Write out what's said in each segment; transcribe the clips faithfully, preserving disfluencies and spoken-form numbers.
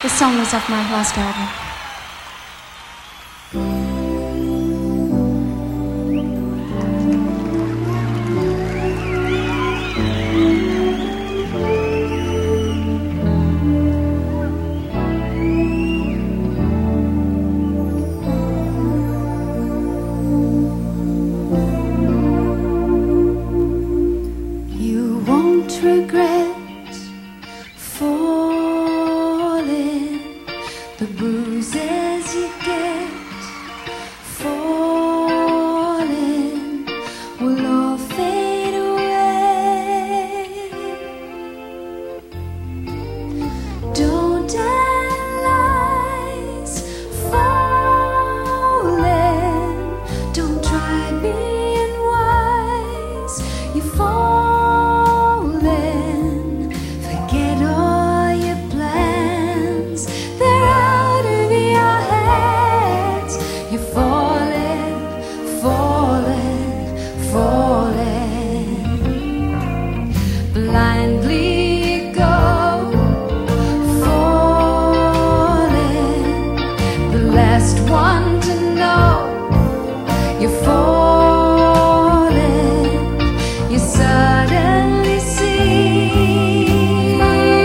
This song was off my last album. You won't regret falling, the bruises you get falling will all fade away. Don't analyze falling, don't try being wise. You fall. Blindly go falling, the last one to know you're falling. You suddenly see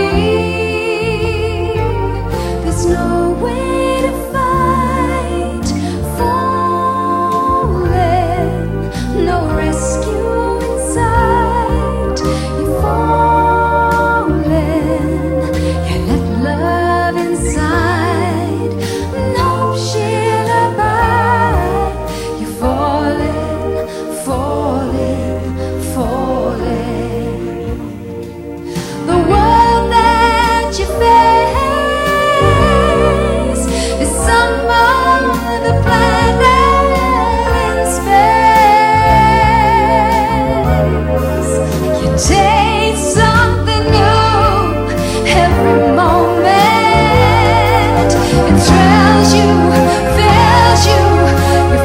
there's no way to fight falling, no rescue inside. You falling, you let love inside, no shit abide. You're falling, falling, falling. The world that you face is some other planet in space. You taste something new every moment. It thrills you, fills you. You're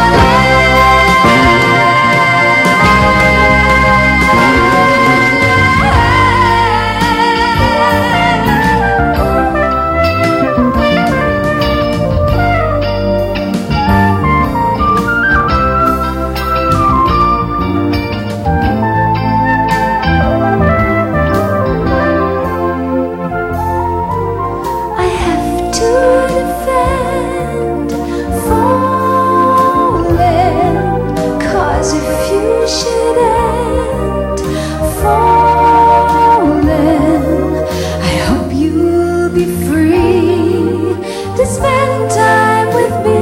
spend time with me.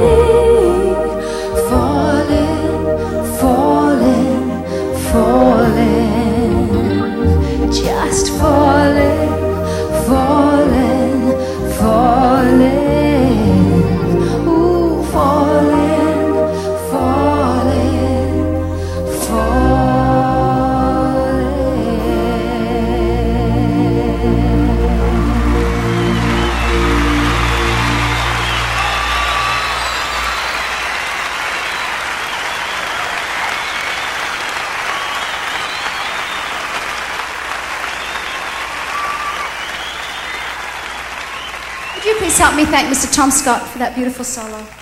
Falling, falling, falling, just falling, falling, falling. Ooh, falling, falling, Would you please help me thank Mister Tom Scott for that beautiful solo?